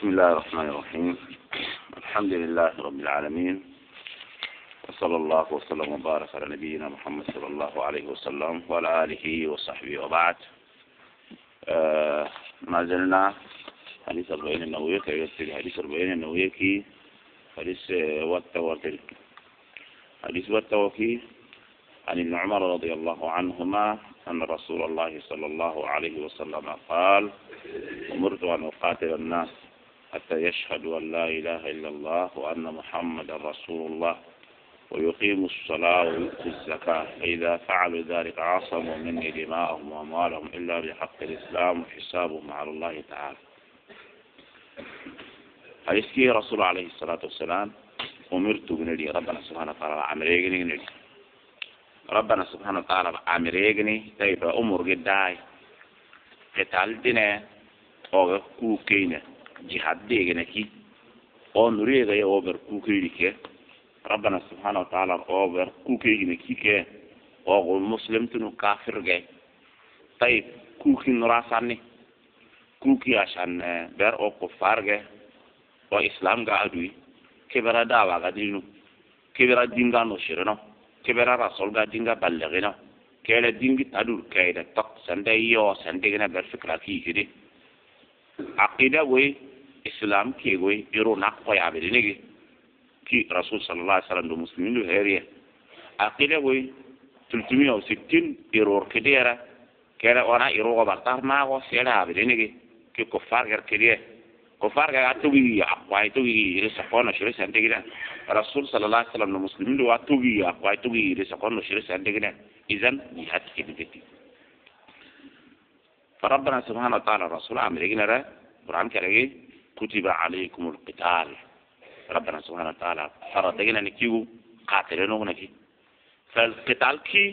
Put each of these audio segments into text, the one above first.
بسم الله الرحمن الرحيم. الحمد لله رب العالمين، وصلى الله وسلم وبارك على نبينا محمد صلى الله عليه وسلم وعلى آله وصحبه وبعد. ما زلنا حديث 40 النووية كي حديث 40 النووية كي حديث والتوكل حديث والتوكل عن ابن عمر رضي الله عنهما أن رسول الله صلى الله عليه وسلم قال: أمرت أن أقاتل الناس حتى يشهدوا أن لا إله إلا الله وأن محمدا رسول الله ويقيموا الصلاة ويؤتوا الزكاة، فإذا فعلوا ذلك عصموا مني دماءهم وأموالهم إلا بحق الإسلام وحسابهم على الله تعالى. حديث رسول عليه الصلاة والسلام: أمرت بنبي ربنا سبحانه وتعالى عمريني ربنا سبحانه وتعالى عمريني طيب أمر جداي قتال دينا أو كوكينا جهاد دينا كي أو نريد أوبر كوكيني كي ربنا سبحانه وتعالى أوبر كوكيني كي أو مسلم تنو كافر جاي طيب كوكي نراساني كوكي عشان بير أو كفار جاي أو إسلام قادوي كبر دعوة قادينو كبر دين قانو شرنا كبر رسول قادين قبلغنا كلا دين تدور كيدا تق سنده يو سنده جنا برفكرة كده عقيدة وي إسلام كي وي يرو نقوى عبدينه كي رسول صلى الله عليه وسلم المسلمين له هريه عقيدة وي 360 يرور كده كلا أنا يرو قبضار ما هو سيلا عبدينه كي كفار كده كفار كاتوجي أقوى توجي رسقنا شري سنده جنا رسول صلى الله عليه وسلم المسلمين له توجي أقوى توجي رسقنا شري سنده جنا إذن جهاد كده فربنا سبحانه وتعالى الرسول أمريكنا را قرآن كريه كتب عليكم القتال. ربنا سبحانه وتعالى فرضنا نكيو قاتلنا ونكي فالقتال كي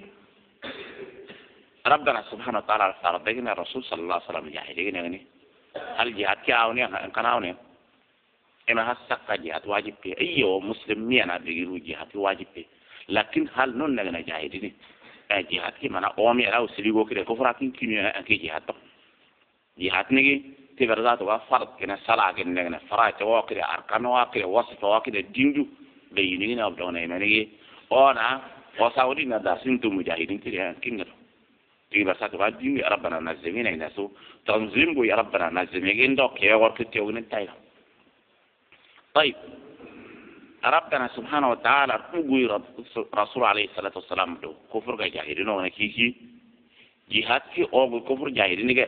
ربنا سبحانه وتعالى فرضنا الرسول صلى الله عليه وسلم جاهدين يعني هل جهاد كأوني كان أوني إما هسقط جهاد واجب به أيه مسلم مينا بيجرو جهاد واجب به لكن هل نون نجنا جاهدين jihad ki mana omi ala usiligo kire ko farakin kimya anke jihad to jihad nigi tiberza to fard kina sala kin ne fara to wa kire arkan wa kire wasfa wa kire dinju be yini na abdona imani ona wa saudi na da sintu mujahidin kire kinga tiberza to dingi rabbana nazimina inasu tanzim bu ya rabbana nazimina ndo ke war kite ogin tayla طيب ربنا سبحانه وتعالى أقول رسول عليه الصلاة والسلام دو كفر جاهلين ونكيكي جهاد في أو كفر جاهلين كه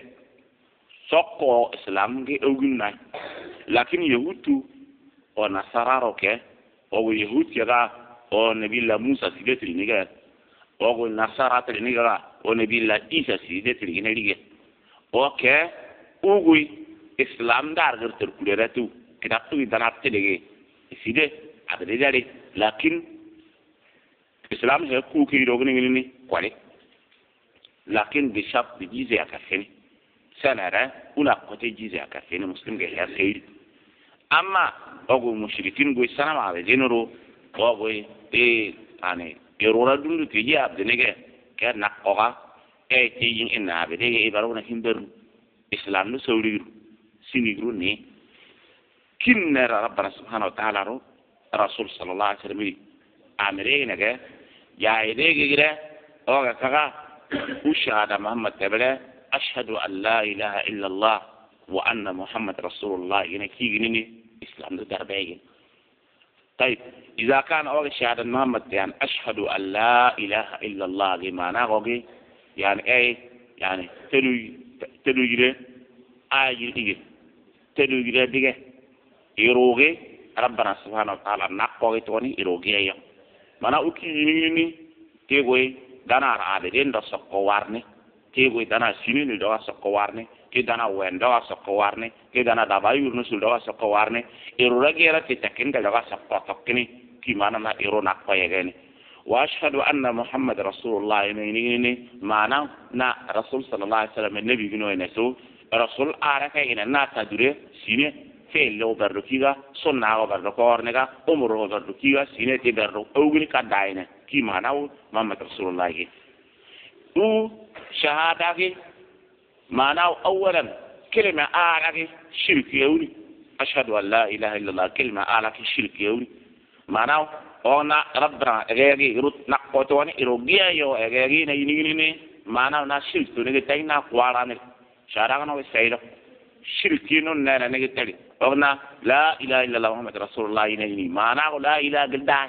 سقوا إسلام كه أقولنا لكن يهودو أو نصارى روكه أو يهود كذا أو نبي الله موسى سيدة ترينيكه أو نصارى ترينيكه أو نبي الله عيسى سيدة ترينيكه أو كه أقول إسلام دار غير تركولراتو كده توي دانات تلقي سيدة ada dari lakin Islam he ku ki dogni ni kwale lakin bi shart bi jize akafini sanara una kote jize akafini muslim ge ya sayid amma ogo mushrikin go sanama be jenoro ogo ane erora dundu ke ya abdenege ke nakoga ti yin ina be de e barona himberu Islam no sawriru sinigru ni kinna rabbana subhanahu wa ta'ala ro رسول صلى الله عليه وسلم أمريكا كه جاهدين كده أو كذا وشهد محمد تبلا أشهد أن لا إله إلا الله وأن محمد رسول الله يعني كي جنني إسلام ده دربيه. طيب إذا كان أول شهادة محمد يعني أشهد أن لا إله إلا الله بمعنى هوجي يعني أي يعني تلو يجري يجري تلو يجري دقة يروجي ربنا سبحانه وتعالى نقوي توني إروجيا منا أوكي ينيني تيجوي دانا عادين دا سكوارني تيجوي دانا سيني دا سكوارني كي دانا وين دا سكوارني كي دانا دبايو نسول دا سكوارني إروجيا تتكين دا سكوتكني كي مانا نا إرو نقوي يعني وأشهد أن محمد رسول الله ينيني مانا نا رسول صلى الله عليه وسلم النبي جنوي نسو رسول أراك إن نا تدري سيني فيلو بردوكيغا سناغا بردوكورنغا أمرو بردوكيغا سينتي بردو أوغني كداينة كي ماناو محمد رسول الله او شهادة ماناو أولا كلمة آغاكي شرك يولي ashhadu an la ilaha illallah kelma ala ki shirk yewri mana ona rabbana egegi rut nakotoni irogia yo egegi na yinini ni mana na shirk to ne tayna kwara ne sharaga no saydo shirki non na ne tali ona la ilaha illallah muhammad rasulullah yini mana la ilaha illallah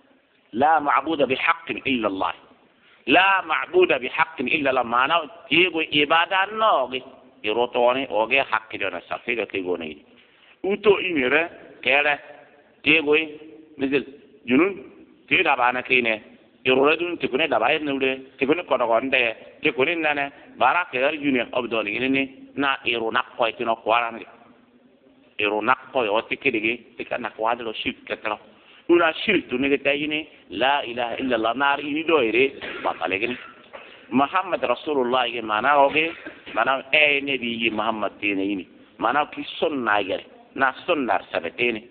la ma'budu bihaqqin illa allah la ma'budu bihaqqin illa allah mana yego ibada no ge irotoni oge haqqi na safiga ke goni uto imire kere yego misal junun ti da bana kine iroladun tikune da bayar nude tikune kono gonde tikune nane bara kere junior obdoni ini na iru nakko itino kwaran iru nakko yo tikidigi tikana kwadro shirk ketro una shirk to ne tayini la ilaha illa allah nar ini do ire batalegini muhammad rasulullah ge mana oge mana nabi muhammad tine ini mana ki sunna gere na sunna sabetini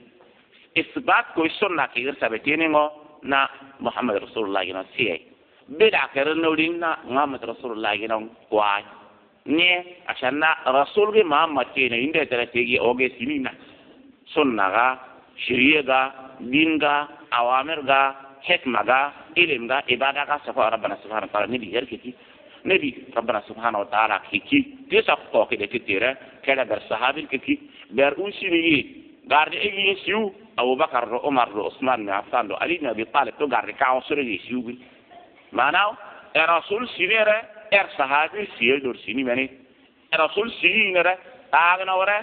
isbat ko sunna ki sabetini ngo na muhammad rasulullah ge na siye bida kere no dinna muhammad rasulullah ge na kwa ne ashanna rasul ge muhammad tine inde tere tegi oge sinina sunna ga shiriya ga din ga awamir ga hikma ga ilim ga ibada ga safa rabbana subhanahu wa ta'ala nabi yarkiti nabi rabbana subhanahu wa ta'ala kiki disa ko ke de tire kala dar sahabil kiki ber usiri garde egi siu abubakar do umar do usman na affan do ali ibn abi talib to garde ka osuri siu mana rasul sinere sahabi siel do sini mani rasul sinere taagna wara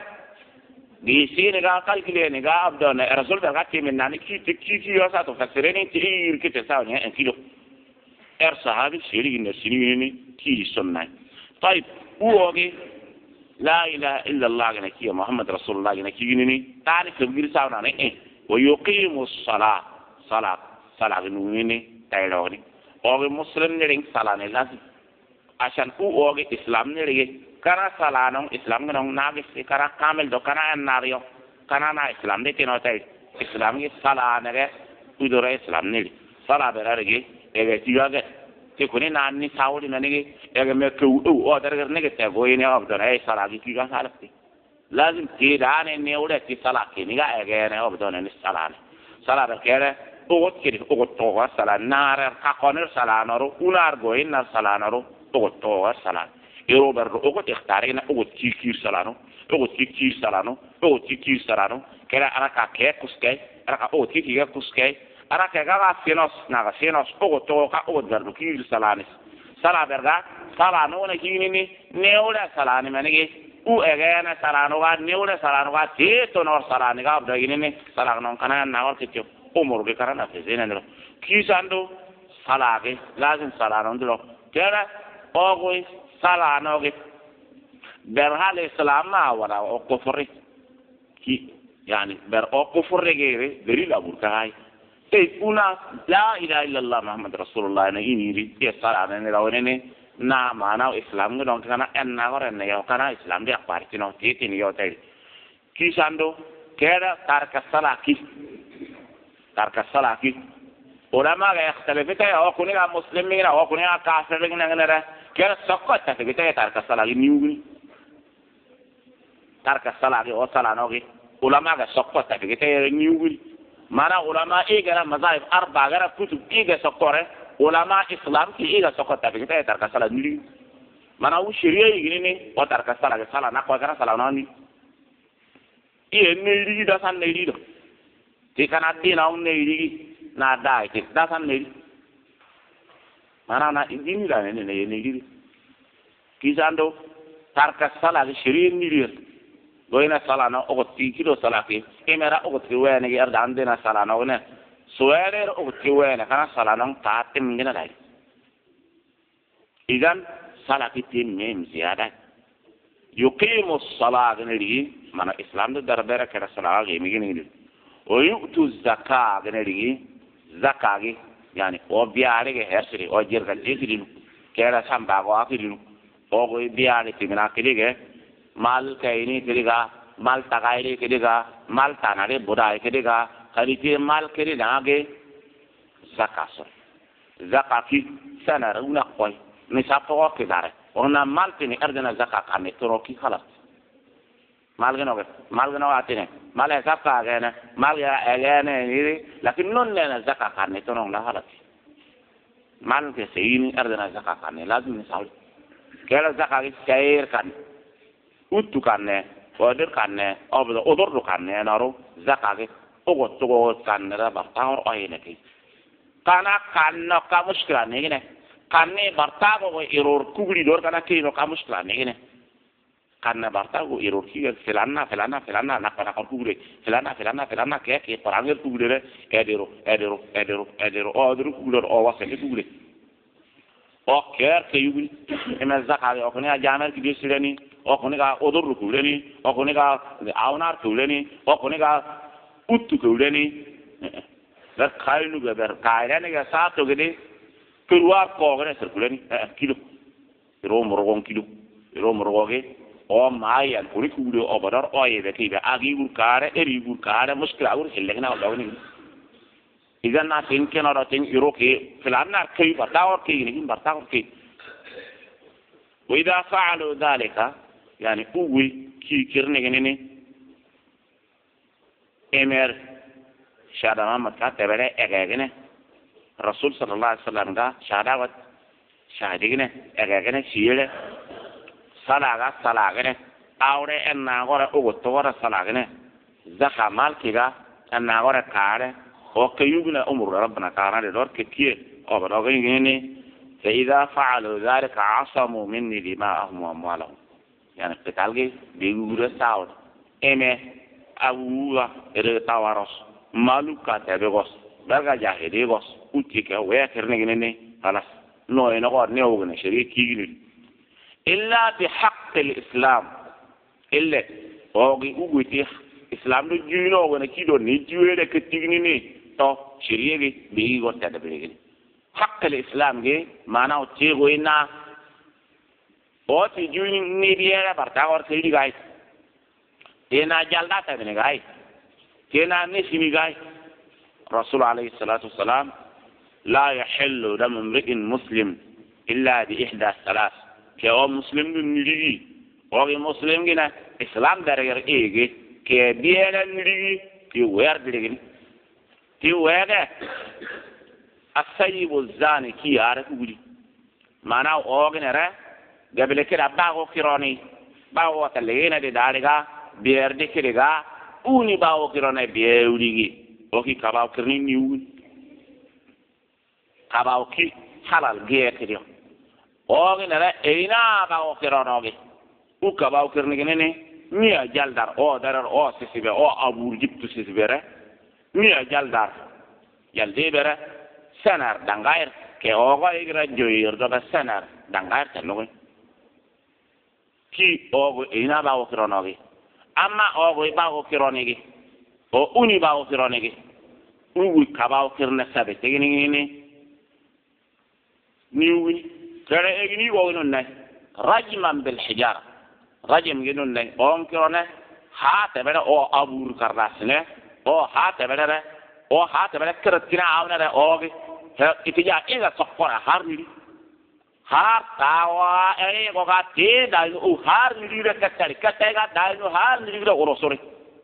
di sini ga kalkile ni ga abdona rasul da gatti min nani ki yo sa to fasireni ti ki te sa ne en kilo sahabi siri ni sini ni ki sunna طيب uogi la ilaha illa allah gana ki muhammad rasulullah gana ki ni tani ko bir sa na ne wa yuqimu salat ni tayro ni ogi muslim ni ring salane lazim ashan uogi islam ni ring kara salanong islam nong nagis kara kamel do kana nario kana na islam de tino tay islam gi salane re udore islam ni sala berarge ege tiyaga te kuni nanni sawli nanigi ege me ku o dargar nege te goyini abdo ay sala gi tiga salati lazim ti dane ne ode ti sala ki ni ga ege ne abdo ne salane sala be kere o kiri o to wa sala nar ka koner sala noro unar goyin na sala noro o to wa sala ero berro o ko ikhtarina o tikir salano o tikir salano o tikir salano kera araka ke kuske araka o tikir kuske araka ga finos na finos o to ka o berro kir salanis sala berga sala no ne kini ni neura salani manigi u egana salano ga neura salano ga te to no salani ga abda ni sala non kana na wal kityo umur be karana fe zenandro kisando sala ge lazim salano ndro kera o go sala noge berhal islam ma wala o kufri ki yani ber o kufri gere dari la burkai e una la ilaha illallah muhammad rasulullah na iniri ya sala ne rawene na mana islam ngon kana en na gore ne yo kana islam dia parti no titi ni yo tay ki sando kera tarka salaki ulama ga ikhtalafita ya ko ni muslimin o ko ni kafirin ngene kera sokota ke kita tarka salagi niugni tarka salagi o salanogi ulama ga sokota ke kita niugni mana ulama igara mazahib arba gara kutub iga sokore ulama islam ki iga sokota ke kita tarka salagi ni mana u sharia igini ni o tarka salagi sala na ko gara sala nani iye ne ri da san ne ri do ti kana dina un ne ri na dai ti da san ne ri mana na indini la ne ne kisando tarka sala shirin nirir goina sala no ogoti kilo sala ke emera ogoti wene ge arda andena sala no ne suere ogoti wene kana sala no tatim ngina dai idan sala ke tim nem ziyada yuqimu as-salat niri mana islam do darbera kera sala ge migini ni o yu'tu zakka niri zakka ge yani o biare ge hersiri o jirgal ekiri kera samba go akiri ogo biare timina kelige mal kaini keliga mal tagaire keliga mal tanare budai keliga kariti mal keli nage zakaso zakati sana una koy ni sapo ke dare ona mal tini ardena zakaka me toroki khalas malgano atine mala zakka gana malga agane ni lakin non na zakka kanne to non la halati mal ke sayini ardana zakka kanne lazim sal kala zakka ke sayir kan uttu kanne wadir kanne obdo odor kanne naro zakka ke ogo togo kanne ra bartawor ayne ke kana kanno ka mushkila ne gine kanne bartago iror kugri dor kana ke no ka mushkila ne gine kanna bartago iror ki filana nakana kan kugre filana ke paranger kugre edero o duru kugre o wasele kugre o ker ke yugi ena zakari o kone jamar ki desileni o kone ga odor kugre ni o kone ga awnar kugre ni o kone ga uttu kugre ni dar khaynu ga dar kayrane ga sato gede kurwar ko gane sirkule ni kilo ro morgo ge o mayan puri kudo o badar o yebe tibe agi burkare eri burkare muskila ur hillegna o dawni idan na tin kena ro tin iroke filanna kay batawar ke ni batawar ke wa idha fa'alu dhalika yani uwi ki kirne gene emer shada mamad ka tebere egegene rasul sallallahu alaihi wasallam ga shadawat shadigene egegene siyele salagene awre enna gore ugo tawara salagene zaka malkiga enna gore kare o kayubna umur rabbana kana de dor kiye o bado gini fa idha fa'alu dhalika asamu minni dima'ahum wa amwalahum yani petalge de gura saw eme awuwa ere tawaros maluka tebegos daga jahede gos utike we kerne gini halas no eno gore ne ogene shari kigini إلا بحق الإسلام إلا أوجي أوجي إسلام ده جينا وأنا كيدو نيجي ده كتيجني تو شريعة بيجي قط هذا بيجي حق الإسلام جي مانا وتيجوينا أو تيجوني نيبيا برتاعور سيدي جاي تينا جالدا تبني جاي تينا نسيمي جاي رسول عليه الصلاة والسلام لا يحل دم امرئ مسلم إلا بإحدى الثلاث ke o muslim nirigi o muslim gina islam daragar ege ke biela nirigi ki wer dirigin ki wege asayibu zani ki ara kuguli mana o gina re gabele kira bago kironi bago talena de dariga bier de kiriga uni bago kirone bieuligi o ki kabaw kirni niu kabaw ki halal ge kirio ogi nara eina ba o kironogi uka ba o kirni gene ni a jaldar o darar o sisibe o abur jiptu sisibere ni a jaldar jalde bere sanar dangair ke o go igra joyir do sanar dangair tanogi ki o go eina ba o kironogi amma o go ba o kironigi o uni ba o kironigi uwi ka ba o kirna sabe tegini ni uwi kare egini go non nay rajman bil hijara rajm ginon nay on kirone ha tebere o abur karasne o ha tebere kratina awna o ge itija ila sokora harni har tawa ere go ga te dai o harni re katari katega dai no harni re orosore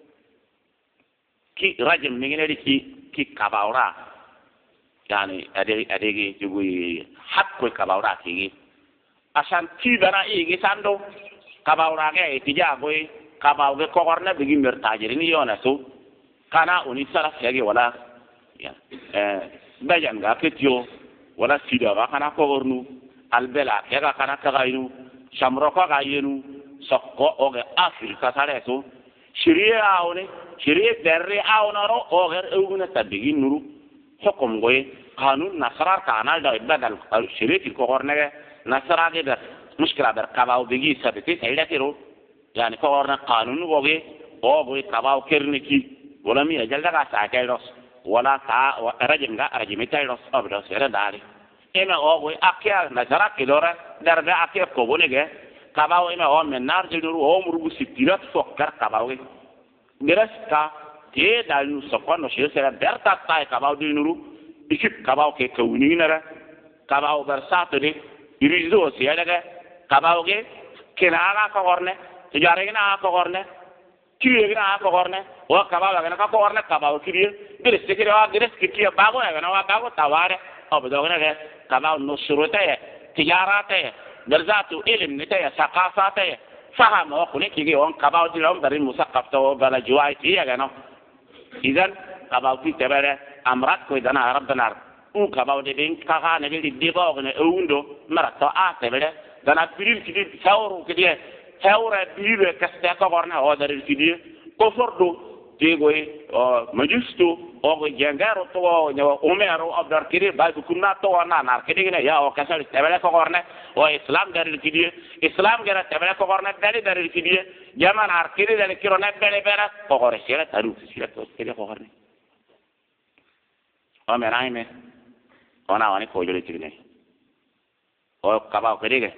ki rajm ngene ki kabawra yani adegi jugui hakko kabawra tigi asan tidana igi sando kabawra ge tija goy kabawge kogorna bigi mertajiri ni yona so kana uni sala yagi wala ya bajan ga ketio wala sida ga kana kogornu albela yaga kana kagainu shamro ko ga yenu sokko oge afrika sare so shiriya awne shiriya derre awnaro oger ewuna tabigi nuru hukum goy kanun nasrar kanal da badal shiriki ko gornege nasra ge dar mushkila dar kabaw bigi sabiti sayda kiro yani ko gorna kanun goge o goy kabaw kerniki wala mi jalda ga sa kairos wala ta rajim ga rajim tairos abdo sera dari ema o goy akya nasra kilora dar ga akya ko bonege kabaw ema o men nar jiru o murugu sitirat fokkar kabaw ge deraska te dalu sokono sera berta tay kabaw dinuru ikip kabaw ke kawni nara kabaw bar satri irizo siyaga kabaw ke kenara ko gorne tijare na ko gorne kiri na ko gorne o kaba ga na ko gorne kaba o kiri dire sekere wa dire sekiri ba go ga na wa ba go taware o do ga ga kaba no shuruta ya tijarata ya darzatu ilm ne ta ya saqafata ya faham o kuni kigi on kaba o dilom dari musaqqaf to bala juwai ti ya ga no idan kaba fi tabara amrat ko dana rabbana u kaba o de bin ka ha ne di ba o ne undo mara to a tabara dana piril kidi sawru kidi hewra biire kasta ko gorna o dari kidi ko fordo tegoy o majusto o go jangaro to nyaw umero abdar kidi ba ku kunna to na nar kidi ne ya o kasal tabala ko gorna o islam dari kidi islam gara tabala ko gorna dari kidi jaman ar kidi dari kirona bele bera ko gore sira taru sira to kidi ko gorna o meraime ona woni ko jole tigne o kaba ko kidi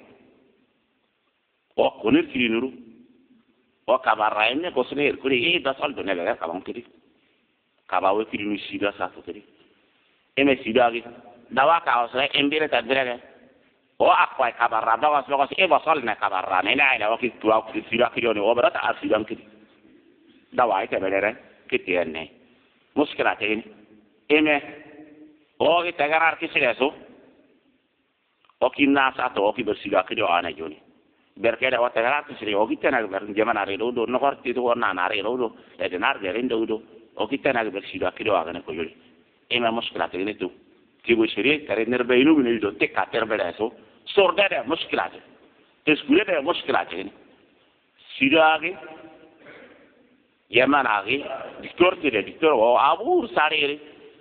o konir kiri nuru o kabara ene ko sene kuri e da sal do ne ga kabam kiri kabawe kiri nu sida sa to kiri eme sida gi dawa ka o sere embere ta direge o akwa kabara da was ko e ba sal ne kabara ne na ila o ki tuwa kiri sida kiri o bara ta asida kiri dawa ite belere kiti ene muskila te ni eme o ki tagarar ki sireso o ki nasa to o ki bersida kiri o ana joni berkeda wata garatu sire o kitana ber jamana re do no horti do na na re do e denar de rendo do o kitana ber sida kido aga ne ko yori e ma muskila te ne to ti go sire kare ner be inu ne do te ka ter be so sorda de muskila te skule de muskila te ne sida age jamana age diktor o abur sare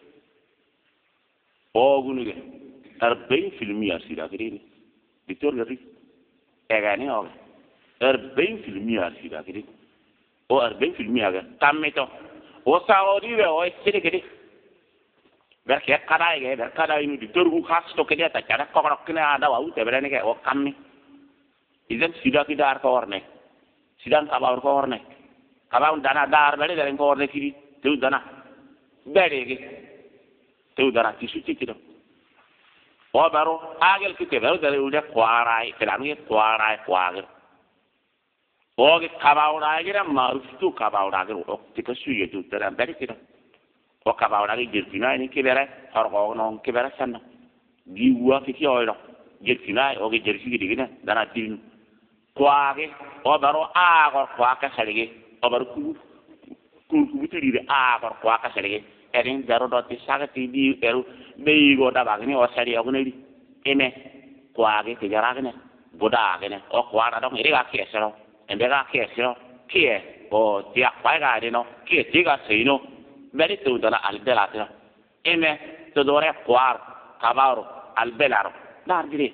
o gunu ge 40% sida age ne diktor gari egani o 40% sida kidi o 40% ga tamito o saodi be o sire kidi berke kada ge ber kada inu di torgu khas to kidi ta kada ko ko kina ada wa ute berene ke o kammi idan sida kidi ar ko orne sidan ka ba ko orne ka ba dana dar bele dalen ko orne kidi tu dana bele ge tu dana ti su ti kido o baro agel kite baro dare ude kwarai kelanu kwarai kwager o ge kabaura ge marustu kabaura ge o tika suye tu tera bari kida o kabaura ge jirtina ni kibere hargo non kibere sanna gi wa kiti oyro jirtina o ge jirsi ge digina dana tin kwage o baro agor kwaka salige o baro ku tiri agor kwaka salige erin daro do ti sagati bi eru be go da bagni o sari o ne eme kwage ke jaragene boda gene o kwara do iri ga kesero ende ga kesero kie o ti akwa ga de no kie ti ga seino beri tu dana albela ta eme to dore kwar kabaro albelaro dar dire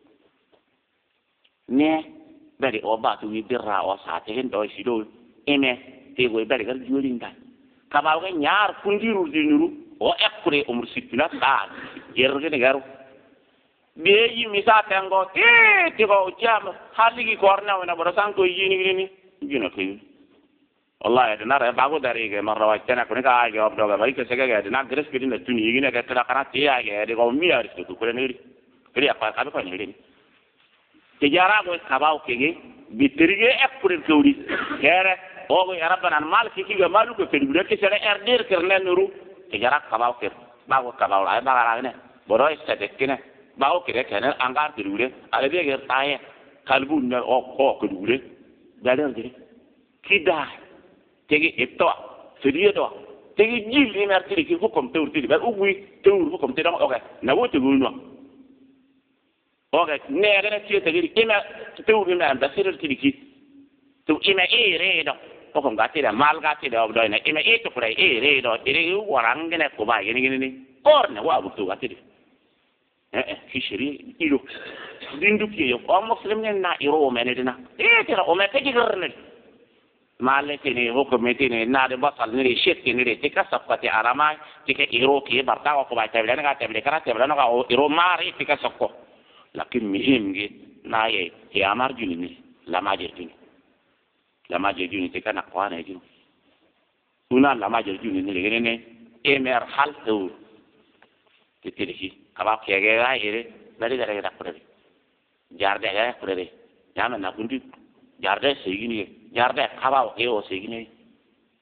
ne beri o ba tu wi birra o sa te ndo sido eme te go beri ga julinda kabaw ga ñaar fundiru dinuru o ekure umur sittina ta yerge ne garu be yi misa tango te ko jam haligi korna wana boro sanko yini ni gina kay wallahi dana ra bago dari ge marra wacana ko ne ka ge obdo ga bari ke sege ge dana gres ke dina tuni yini ga tara kana te ya ge de ko mi ari to ko ne ri apa ka ko ni te jara go kabaw ke ge bitirige ekure kewdi kere ogo ya rabbana mal ki ga malu ko fe dure ke sere erdir kerne nuru te jara kabaw ke bago kabaw la ba gara ne boro istade kene bago ke kene angar dure ale be ge taye kalbu ne o ko ko dure dalen dire kida tegi etto feriye do tegi jili merti ki hukum tewti be ugui tewur hukum te do oke na wote gulno oke ne ga ne ti tegi ina tewur ni na da sirri ki to ina redo ko ko ngati da mal gati da obdo ina ina to pray redo dire warang ne ko ba gini ni orne wa bu to gati ki shiri ilo dindu ki yo ko muslim ne na iro menedina tira o me tegi garne male tini hukum tini na de basal ni shet ni de tika sapati arama tika iro ki barta ko ba tabelana ka tabelana ka tabelana ka iro mari tika sakko lakin mihim gi na ye ya amar juni la majir juni tika na kwana juni una la majir juni ni le ne emer hal to titiri kaba kege ga ire dari da kure jarde ga kure jaman na kundi jarde segini jarde kaba o segini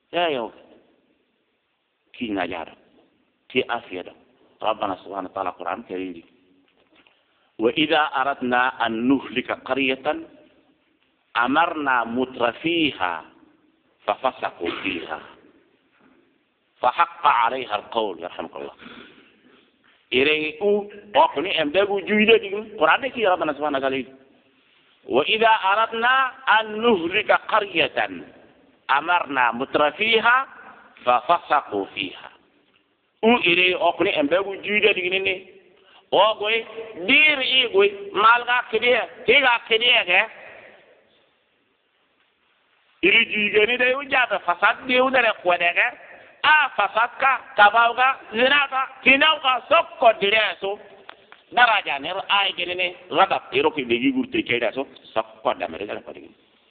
يا يوم كي نجار كي أفيد ربنا سبحانه وتعالى القرآن الكريم وإذا أردنا أن نهلك قرية أمرنا مترفيها ففسقوا فيها فحق عليها القول يرحمك الله إليه أقني أمدابو جويدة دي قرآن كي ربنا سبحانه وتعالى وإذا أردنا أن نهلك قرية أمرنا مترفيها ففسقوا فيها إليه أقني أمدابو جويدة دي أقوي دير إيقوي مالغا كديه تيغا كديه إلي جيغاني دايو جاتا فساد ديو داري قوانيغا فسادكا تباوغا زناغا كيناوغا سوكو ديريسو daraja ne ay gene radab iro ko be gurte kayda so sakko damere dal ko digi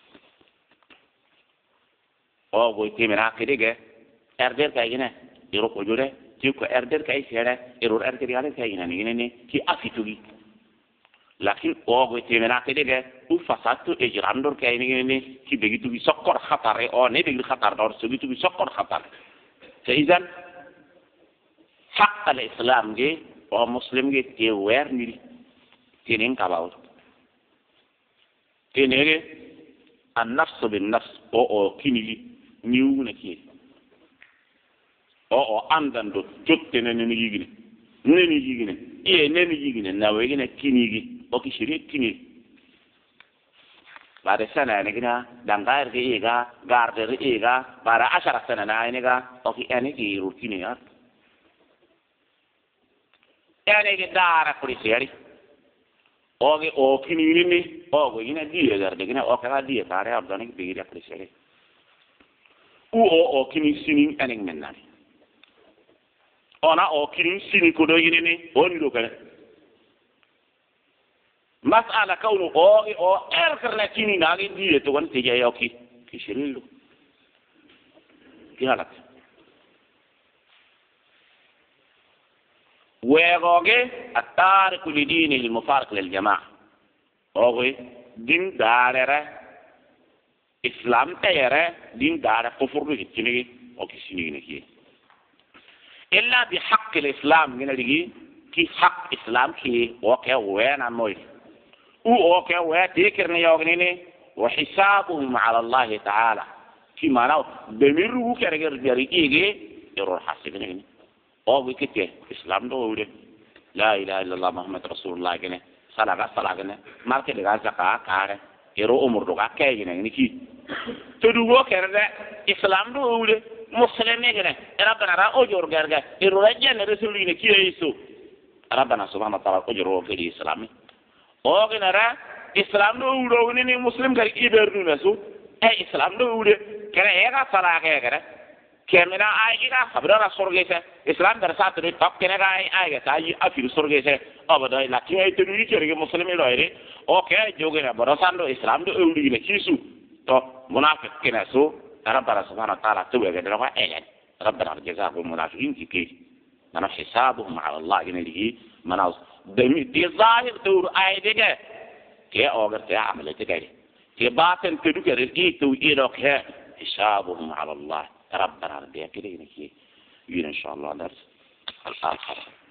o go timena kidige erder kay gene iro ko jure ti ko erder kay sere iro erder yale kay gene ne ki afitugi lakin o go timena kidige u fasatu e jirandor kay ne ki be gitugi sakkor khatare o ne be khatar dor so gitugi sakkor khatar te izan haqq al-islam ge o muslim ge te wer ni tinin kabaw tinege an nafs bin nafs o kinigi niwu na ki o andan do jotte ne ni yigine e ne ni yigine na wegine kinigi o ki shiri kinigi bare sana ne gina dangar ge ega garder ega bara ashara sana na ne ga o ki ene ki rutini ya ene ge dara kuriseri oge o kinini ni ogo ina die garde gina o ka die tare abdani be gira kuriseri o kini sini ene menani ona o kini sini ko do yini ni oni do kale mas'ala kawnu o erkarna kini nagi die to gon teje yoki kishirilu kihalat ويغوغي التارك لدينه المفارق للجماعة اوغي دين دارره اسلام تيره دين دار كفر بيتيني اوكي سينيكي الا بحق الاسلام من اللي كي حق اسلام كي اوكي وين موي اوكي وتذكرني يوغني وحسابهم على الله تعالى كما لو بمرو كرغر جريغي يروح حاسبني او ويكتي اسلام دو ودي لا اله الا الله محمد رسول الله كنه صلاه كنه ماركه دغا زكا كاره يرو عمر دو كاي ني كي تدوغو كرده اسلام دو ودي مسلمي كنه ربنا را اوجور غرغا يرو رجن رسول ني كي يسو ربنا سبحانه وتعالى اوجور في الاسلام او كنرا اسلام دو ودو ني مسلم غير يبرنو نسو اي اسلام دو ودي كره ايغا صلاه كره كمنا ايغا خبره سورغيسه اسلام درسات دي توك كنغا ايغا تاي افير سورغيسه ابدا لكن اي تدوي كيرغي مسلمي لويري اوكي جوغنا برساندو اسلام دو اولي نه كيسو تو منافق كنسو ربنا سبحانه وتعالى توغا دلوا ايغا ربنا جزاهم المنافقين كي انا حسابهم على الله جنيه مناوس دي ظاهر دور ايدغه كي اوغرتي عملت كاي كي باطن تدو كيرغي تو ايروك حسابهم على الله ربنا ربي كده إن شاء الله درس الآخر